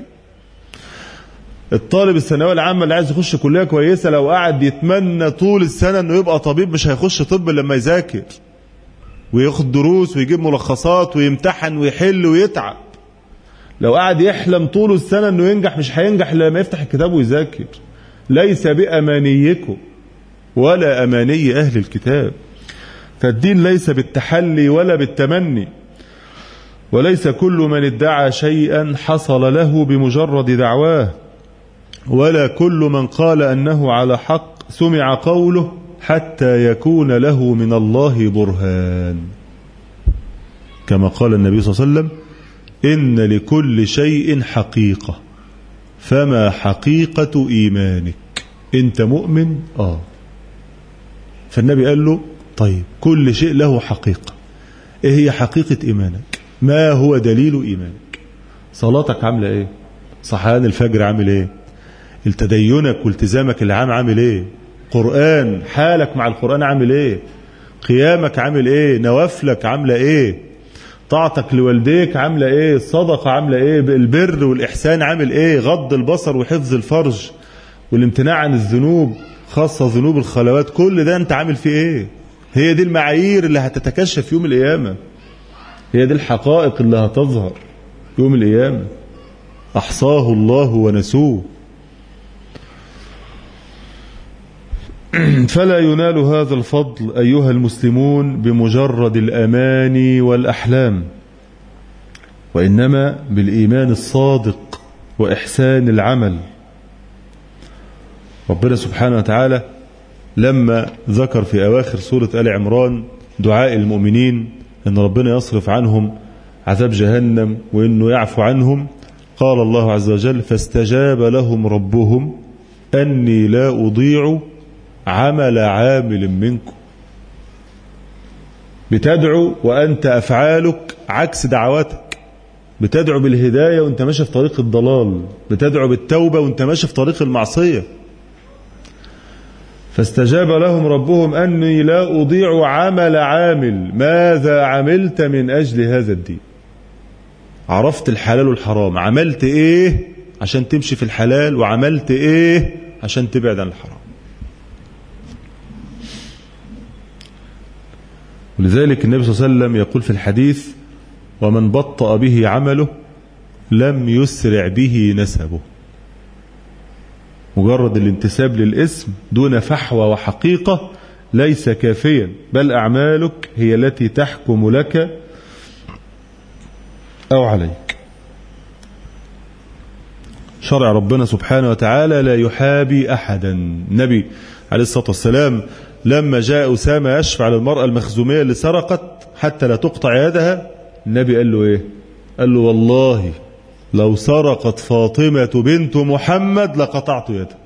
Speaker 1: الطالب الثانوية العامة اللي عايز يخش كلية كويسة لو قعد يتمنى طول السنة انه يبقى طبيب مش هيخش طب لما يذاكر وياخد دروس ويجيب ملخصات ويمتحن ويحل ويتعب. لو قعد يحلم طول السنة انه ينجح مش هينجح لما يفتح الكتاب ويذاكر. ليس بأمانيكم ولا أماني أهل الكتاب. فالدين ليس بالتحلي ولا بالتمني، وليس كل من ادعى شيئا حصل له بمجرد دعواه، ولا كل من قال أنه على حق سمع قوله حتى يكون له من الله برهان. كما قال النبي صلى الله عليه وسلم إن لكل شيء حقيقة، فما حقيقة إيمانك؟ أنت مؤمن؟ آه. فالنبي قال له طيب كل شيء له حقيقة، إيه هي حقيقة إيمانك؟ ما هو دليل إيمانك؟ صلاتك عاملة إيه؟ صحيان الفجر عامل إيه؟ التدينك والتزامك العام عامل إيه؟ قرآن، حالك مع القرآن عامل إيه؟ قيامك عامل إيه؟ نوافلك عاملة إيه؟ طاعتك لوالديك عاملة إيه؟ الصدقة عاملة إيه؟ البر والإحسان عامل إيه؟ غض البصر وحفظ الفرج والامتناع عن الذنوب خاصة ذنوب الخلوات، كل ده أنت عامل فيه إيه؟ هي دي المعايير اللي هتتكشف يوم القيامة، هي دي الحقائق اللي هتظهر يوم القيامة. أحصاه الله ونسوه. فلا ينال هذا الفضل أيها المسلمون بمجرد الأماني والأحلام، وإنما بالإيمان الصادق وإحسان العمل. ربنا سبحانه وتعالى لما ذكر في أواخر سورة آل عمران دعاء المؤمنين أن ربنا يصرف عنهم عذاب جهنم وأنه يعفو عنهم، قال الله عز وجل فاستجاب لهم ربهم أني لا أضيع عمل عامل منكم. بتدعو وأنت أفعالك عكس دعواتك، بتدعو بالهداية وأنت ماشي في طريق الضلال، بتدعو بالتوبة وأنت ماشي في طريق المعصية. فاستجاب لهم ربهم أني لا أضيع عمل عامل، ماذا عملت من أجل هذا الدين؟ عرفت الحلال والحرام، عملت إيه عشان تمشي في الحلال، وعملت إيه عشان تبعد عن الحرام. ولذلك النبي صلى الله عليه وسلم يقول في الحديث ومن بطأ به عمله لم يسرع به نسبه. مجرد الانتساب للاسم دون فحوى وحقيقة ليس كافيا، بل أعمالك هي التي تحكم لك أو عليك. شرع ربنا سبحانه وتعالى لا يحابي أحدا. النبي عليه الصلاة والسلام لما جاء أسامة يشفع للمرأة المخزومية اللي سرقت حتى لا تقطع يدها، النبي قال له إيه؟ قال له والله لو سرقت فاطمة بنت محمد لقطعت يدها.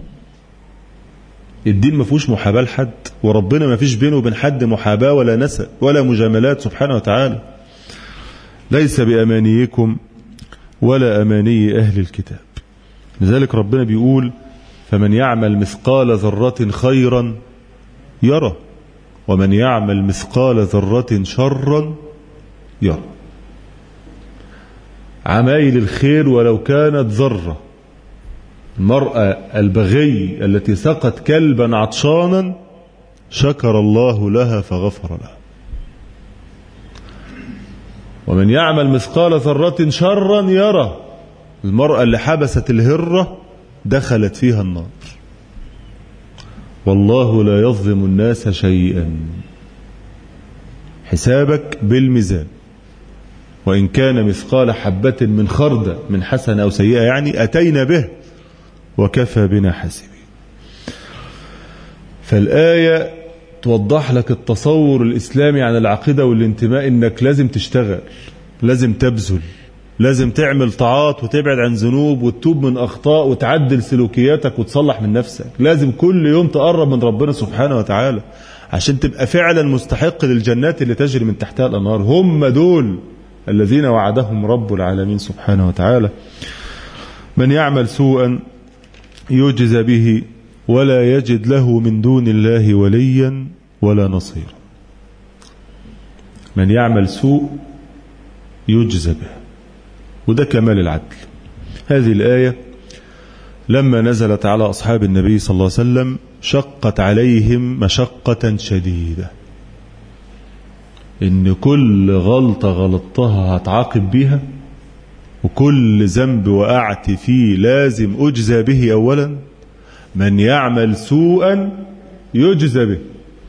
Speaker 1: الدين ما فيهوش محاباة لحد، وربنا ما فيش بينه وبين حد محاباة ولا نسب ولا مجاملات سبحانه وتعالى. ليس بأمانيكم ولا أماني أهل الكتاب. لذلك ربنا بيقول فمن يعمل مثقال ذرة خيرا يرى ومن يعمل مثقال ذرة شرا يرى. عمايل الخير ولو كانت ذرة. المرأة البغي التي سقت كلبا عطشانا شكر الله لها فغفر لها. ومن يعمل مثقال ذرة شرا يرى. المرأة اللي حبست الهرة دخلت فيها النار. والله لا يظلم الناس شيئا. حسابك بالميزان، وإن كان مثقال حبة من خردة من حسنة أو سيئة يعني أتينا به وكفى بنا حاسبين. فالآية توضح لك التصور الإسلامي عن العقيدة والانتماء، إنك لازم تشتغل، لازم تبذل، لازم تعمل طاعات وتبعد عن ذنوب وتتوب من أخطاء وتعدل سلوكياتك وتصلح من نفسك. لازم كل يوم تقرب من ربنا سبحانه وتعالى عشان تبقى فعلا مستحق للجنات اللي تجري من تحتها الأنهار. هم دول الذين وعدهم رب العالمين سبحانه وتعالى. من يعمل سوءا يجزى به ولا يجد له من دون الله وليا ولا نصيرا. من يعمل سوء يجزى به، وده كمال العدل. هذه الآية لما نزلت على أصحاب النبي صلى الله عليه وسلم شقت عليهم مشقة شديدة، إن كل غلطة غلطتها هتعاقب بيها، وكل ذنب وقعت فيه لازم أجزى به. أولا من يعمل سوءا يجزى به.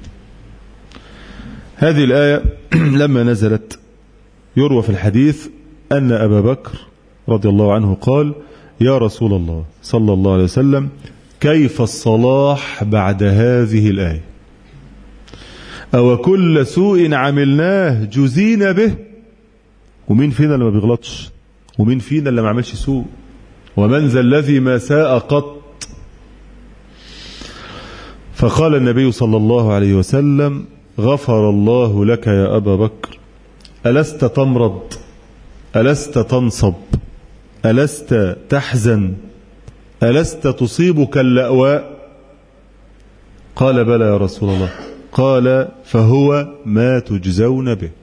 Speaker 1: هذه الآية لما نزلت يروى في الحديث أن أبا بكر رضي الله عنه قال يا رسول الله صلى الله عليه وسلم كيف الصلاح بعد هذه الآية؟ أو كل سوء عملناه جزينا به؟ ومين فينا اللي ما بيغلطش؟ ومين فينا اللي ما عملش سوء؟ ومن ذا الذي ما ساء قط؟ فقال النبي صلى الله عليه وسلم غفر الله لك يا أبا بكر، ألست تمرض؟ ألست تنصب؟ ألست تحزن؟ ألست تصيبك اللأواء؟ قال بلى يا رسول الله. قال فهو ما تجزون به.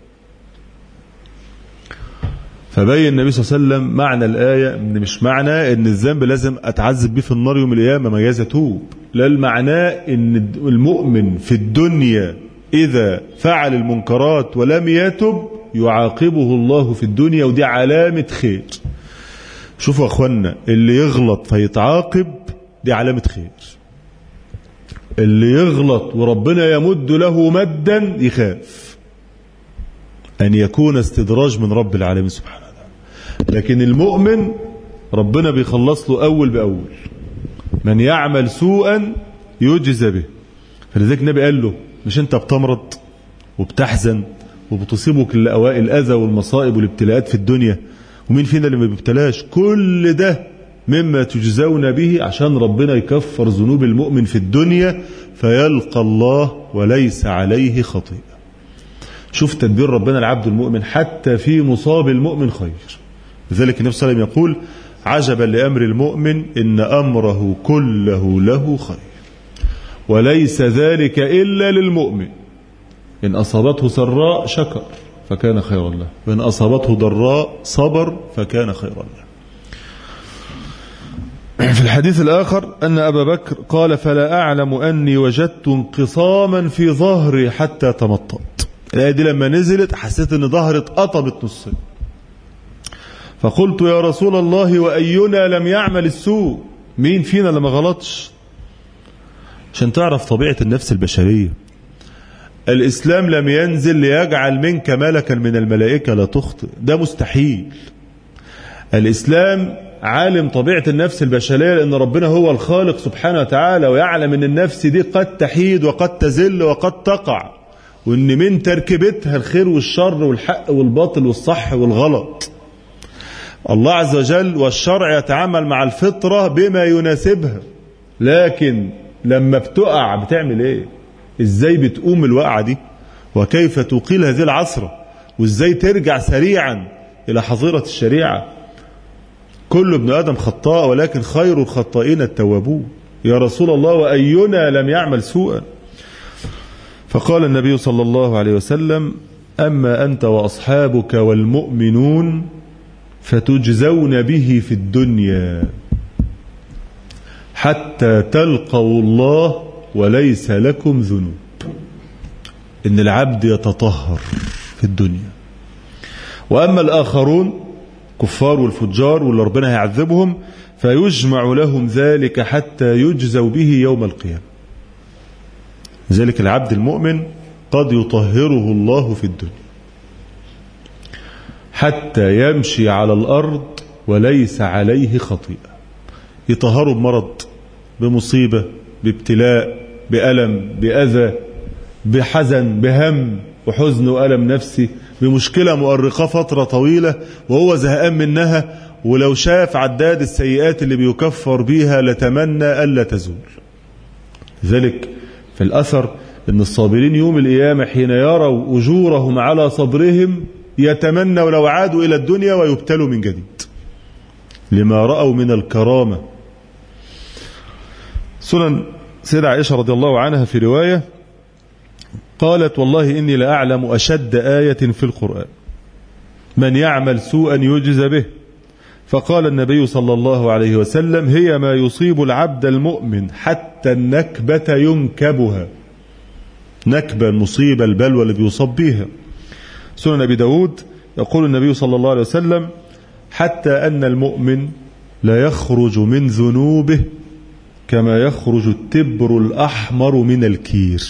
Speaker 1: فبين النبي صلى الله عليه وسلم معنى الآية، إن مش معنى ان الذنب لازم اتعذب به في النار يوم القيامة ما جاز اتوب، لا، المعنى ان المؤمن في الدنيا اذا فعل المنكرات ولم يتب يعاقبه الله في الدنيا، ودي علامة خير. شوفوا يا اخوانا، اللي يغلط فيتعاقب دي علامة خير. اللي يغلط وربنا يمد له مدا يخاف أن يكون استدراج من رب العالمين سبحانه وتعالى. لكن المؤمن ربنا بيخلص له أول بأول. من يعمل سوءا يجزى به. فلذلك النبي قال له مش أنت بتمرض وبتحزن وبتصيبك الأوائل الأذى والمصائب والابتلاءات في الدنيا، ومين فينا اللي ما بيبتلاش؟ كل ده مما تجزون به عشان ربنا يكفر ذنوب المؤمن في الدنيا فيلقى الله وليس عليه خطيئة. شوف تدبير ربنا العبد المؤمن حتى في مصاب المؤمن خير. لذلك النبي صلى الله عليه وسلم يقول عجبا لأمر المؤمن إن أمره كله له خير وليس ذلك إلا للمؤمن، إن أصابته سراء شكر فكان خيرا له، وإن أصابته ضراء صبر فكان خيرا له. في الحديث الآخر أن أبا بكر قال فلا أعلم أني وجدت انقصاما في ظهري حتى تمطت. الآية دي لما نزلت حسيت أن ظهري اتقطبت نصين، فقلت يا رسول الله وأينا لم يعمل السوء؟ مين فينا اللي ما غلطش؟ عشان تعرف طبيعة النفس البشرية. الإسلام لم ينزل ليجعل منك ملكا من الملائكة لا تخطئ، ده مستحيل. الإسلام عالم طبيعة النفس البشرية، لأن ربنا هو الخالق سبحانه وتعالى، ويعلم أن النفس دي قد تحيد وقد تزل وقد تقع، وأن من تركيبتها الخير والشر والحق والباطل والصح والغلط. الله عز وجل والشرع يتعامل مع الفطرة بما يناسبها، لكن لما بتقع بتعمل ايه؟ ازاي بتقوم الوقعة دي؟ وكيف توقيل هذه العصرة؟ وازاي ترجع سريعا الى حظيرة الشريعة؟ كل ابن آدم خطاء، ولكن خير الخطائين التوابون. يا رسول الله وأينا لم يعمل سوءا؟ فقال النبي صلى الله عليه وسلم: أما أنت وأصحابك والمؤمنون فتجزون به في الدنيا حتى تلقوا الله وليس لكم ذنوب. إن العبد يتطهر في الدنيا. وأما الآخرون كفار والفجار واللي ربنا هيعذبهم فيجمع لهم ذلك حتى يجزوا به يوم القيامة. ذلك العبد المؤمن قد يطهره الله في الدنيا حتى يمشي على الأرض وليس عليه خطيئة. يطهره بمرض، بمصيبة، بابتلاء، بألم، بأذى، بحزن، بهم وحزن وألم نفسي، بمشكلة مؤرقة فترة طويلة وهو زهقان منها، ولو شاف عداد السيئات اللي بيكفر بيها لتمنى ألا تزول. ذلك في الأثر أن الصابرين يوم القيامة حين يروا أجورهم على صبرهم يتمنوا لو عادوا إلى الدنيا ويبتلوا من جديد لما رأوا من الكرامة. سنن سيدة عائشة رضي الله عنها في رواية قالت: والله إني لأعلم أشد آية في القرآن من يعمل سوءا يجز به. فقال النبي صلى الله عليه وسلم: هي ما يصيب العبد المؤمن حتى النكبة ينكبها. نكبة المصيبة البلوى اللي بيصاب بيها. سنن أبي داود يقول النبي صلى الله عليه وسلم: حتى أن المؤمن لا يخرج من ذنوبه كما يخرج التبر الأحمر من الكير.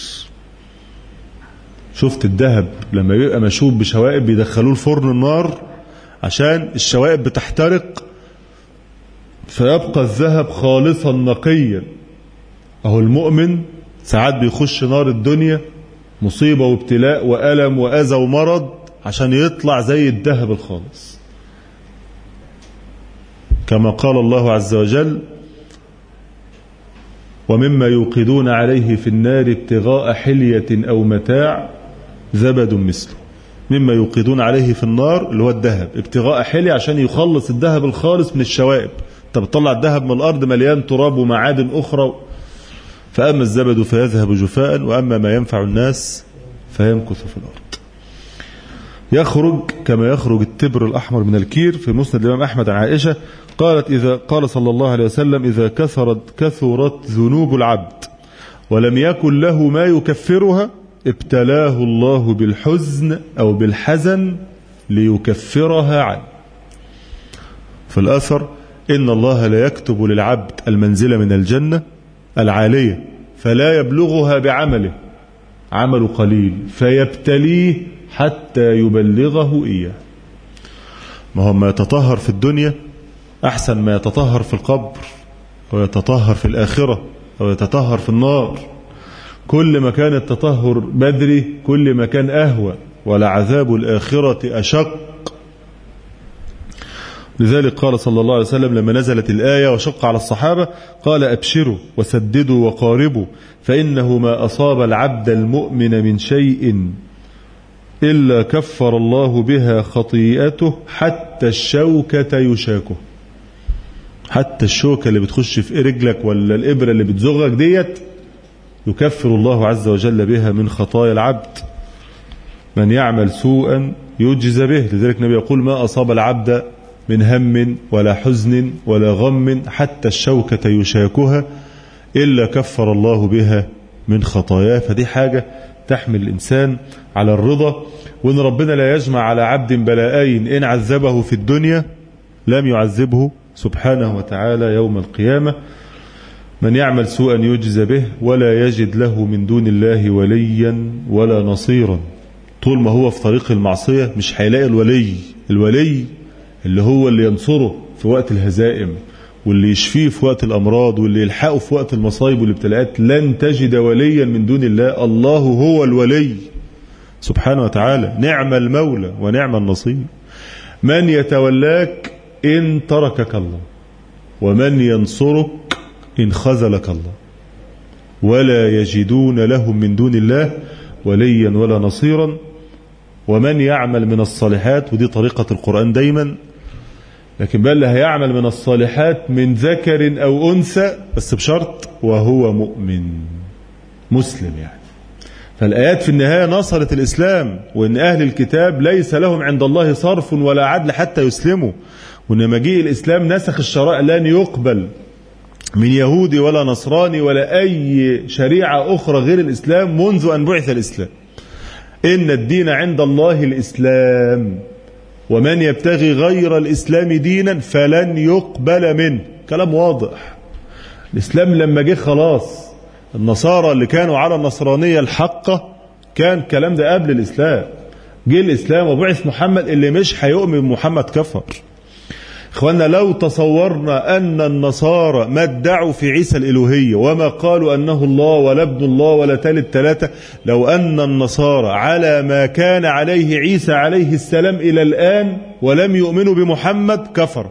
Speaker 1: شفت الذهب لما يبقى مشوب بشوائب بيدخلوه الفرن النار عشان الشوائب بتحترق فيبقى الذهب خالصا نقيا. اهو المؤمن ساعات بيخش نار الدنيا مصيبة وابتلاء وألم وأذى ومرض عشان يطلع زي الذهب الخالص، كما قال الله عز وجل: ومما يوقدون عليه في النار ابتغاء حلية أو متاع زبد مثله. مما يوقدون عليه في النار اللي هو الذهب، ابتغاء حلية عشان يخلص الذهب الخالص من الشوائب. انت بتطلع الذهب من الأرض مليان تراب ومعادن أخرى، فأما الزبد فيذهب جفاء وأما ما ينفع الناس فيمكث في الأرض. يخرج كما يخرج التبر الأحمر من الكير. في مسند الإمام أحمد عن عائشة قالت: إذا قال صلى الله عليه وسلم: إذا كثرت كثرت ذنوب العبد ولم يكن له ما يكفرها ابتلاه الله بالحزن أو بالحزن ليكفرها عنه. في الأثر: إن الله لا يكتب للعبد المنزلة من الجنة العالية فلا يبلغها بعمله، عمل قليل، فيبتليه حتى يبلغه إياه. ما هو ما يتطهر في الدنيا أحسن ما يتطهر في القبر ويتطهر في الآخرة أو يتطهر في النار. كل ما كان التطهر بدري كل ما كان أهوى، ولعذاب الآخرة أشق. لذلك قال صلى الله عليه وسلم لما نزلت الآية وشق على الصحابة قال: أبشروا وسددوا وقاربوا فإنه ما أصاب العبد المؤمن من شيء إلا كفر الله بها خطيئته حتى الشوكة يشاكه. حتى الشوكة اللي بتخش في رجلك ولا الإبرة اللي بتزغك ديت يكفر الله عز وجل بها من خطايا العبد. من يعمل سوءا يجز به. لذلك النبي يقول: ما أصاب العبد من هم ولا حزن ولا غم حتى الشوكة يشاكها إلا كفر الله بها من خطاياه. فدي حاجة تحمل الإنسان على الرضا، وإن ربنا لا يجمع على عبد بلاءين: إن عذبه في الدنيا لم يعذبه سبحانه وتعالى يوم القيامة. من يعمل سوءا يجزى به ولا يجد له من دون الله وليا ولا نصيرا. طول ما هو في طريق المعصية مش هيلاقي الولي. الولي اللي هو اللي ينصره في وقت الهزائم، واللي يشفيه في وقت الأمراض، واللي يلحقه في وقت المصايب والابتلاءات. لن تجد وليا من دون الله. الله هو الولي سبحانه وتعالى. نعم المولى ونعم النصير. من يتولاك إن تركك الله، ومن ينصرك إن خذلك الله. ولا يجدون لهم من دون الله وليا ولا نصيرا. ومن يعمل من الصالحات، ودي طريقة القرآن دايما، لكن بل هيعمل من الصالحات من ذكر أو أنثى، بس بشرط وهو مؤمن مسلم. يعني فالآيات في النهاية نصرت الإسلام، وإن أهل الكتاب ليس لهم عند الله صرف ولا عدل حتى يسلموا، وإن مجيء الإسلام نسخ الشرائع. لن يقبل من يهودي ولا نصراني ولا أي شريعة أخرى غير الإسلام منذ أن بعث الإسلام. إن الدين عند الله الإسلام، ومن يبتغي غير الإسلام دينا فلن يقبل منه. كلام واضح. الإسلام لما جه خلاص، النصارى اللي كانوا على النصرانية الحقة كان الكلام ده قبل الإسلام. جه الإسلام وبعث محمد، اللي مش هيؤمن بمحمد كفر. إخوانا لو تصورنا أن النصارى ما ادعوا في عيسى الإلوهية وما قالوا أنه الله ولا ابن الله ولا ثالث ثلاثة، لو أن النصارى على ما كان عليه عيسى عليه السلام إلى الآن ولم يؤمنوا بمحمد كفر.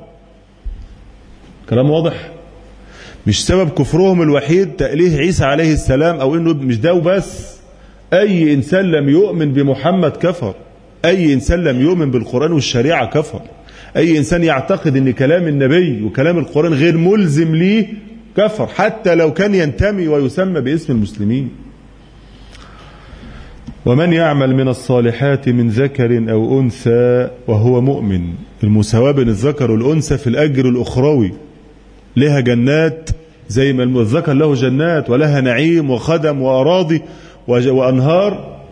Speaker 1: كلام واضح. مش سبب كفرهم الوحيد تأليه عيسى عليه السلام، أو إنه مش ده وبس. أي إنسان لم يؤمن بمحمد كفر. أي إنسان لم يؤمن بالقرآن والشريعة كفر. أي إنسان يعتقد أن كلام النبي وكلام القرآن غير ملزم ليه كفر، حتى لو كان ينتمي ويسمى باسم المسلمين. ومن يعمل من الصالحات من ذكر أو أنثى وهو مؤمن. المساواة بين الذكر والأنثى في الأجر الأخروي. لها جنات زي ما الذكر له جنات، ولها نعيم وخدم وأراضي وأنهار.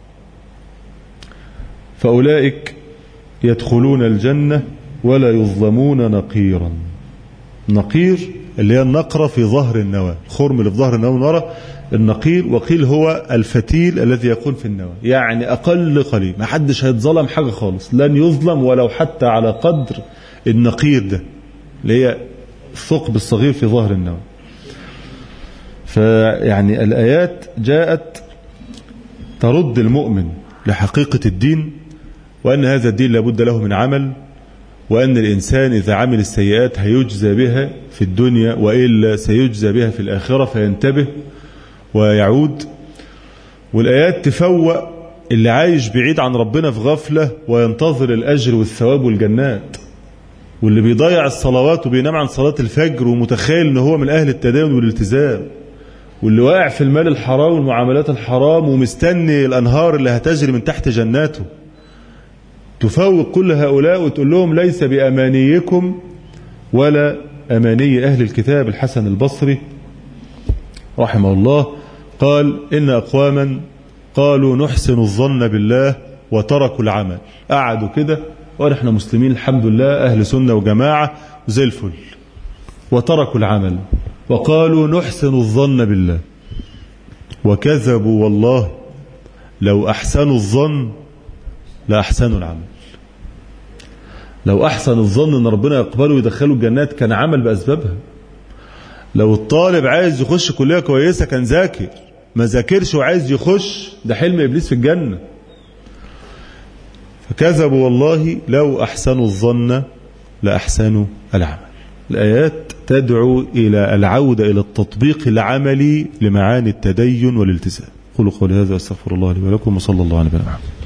Speaker 1: فأولئك يدخلون الجنة ولا يظلمون نقيرا. نقير اللي هي النقرة في ظهر النواة، الخرم اللي في ظهر النواة من وراء النقير. وقيل هو الفتيل الذي يكون في النواة، يعني أقل قليل. ما حدش هيتظلم حاجة خالص، لن يظلم ولو حتى على قدر النقير ده اللي هي الثقب الصغير في ظهر النواة. فيعني الآيات جاءت ترد المؤمن لحقيقة الدين، وأن هذا الدين لابد له من عمل، وأن الإنسان إذا عمل السيئات هيجزى بها في الدنيا، وإلا سيجزى بها في الآخرة، فينتبه ويعود. والآيات تفوق اللي عايش بعيد عن ربنا في غفلة وينتظر الأجر والثواب والجنات، واللي بيضيع الصلوات وبينام عن صلاة الفجر ومتخيل أنه هو من أهل التدين والالتزام، واللي واقع في المال الحرام والمعاملات الحرام ومستني الأنهار اللي هتجري من تحت جناته. تفوق كل هؤلاء وتقول لهم ليس بأمانيكم ولا أماني أهل الكتاب. الحسن البصري رحمه الله قال إن أقواما قالوا نحسن الظن بالله وتركوا العمل. قعدوا كده وقال احنا مسلمين الحمد لله أهل سنة وجماعة وزي الفل، وتركوا العمل وقالوا نحسن الظن بالله، وكذبوا والله. لو أحسنوا الظن لأحسنوا العمل. لو أحسن الظن أن ربنا يقبله ويدخله الجنات كان عمل بأسبابها. لو الطالب عايز يخش كلية كويسة كان ذاكر، ما ذاكرش وعايز يخش ده حلم إبليس في الجنة. فكذبوا والله لو أحسنوا الظن لأحسنوا العمل. الآيات تدعو إلى العودة إلى التطبيق العملي لمعاني التدين والالتزام. قولوا قولي هذا أستغفر الله لي ولكم، وصلى الله على نبينا محمد.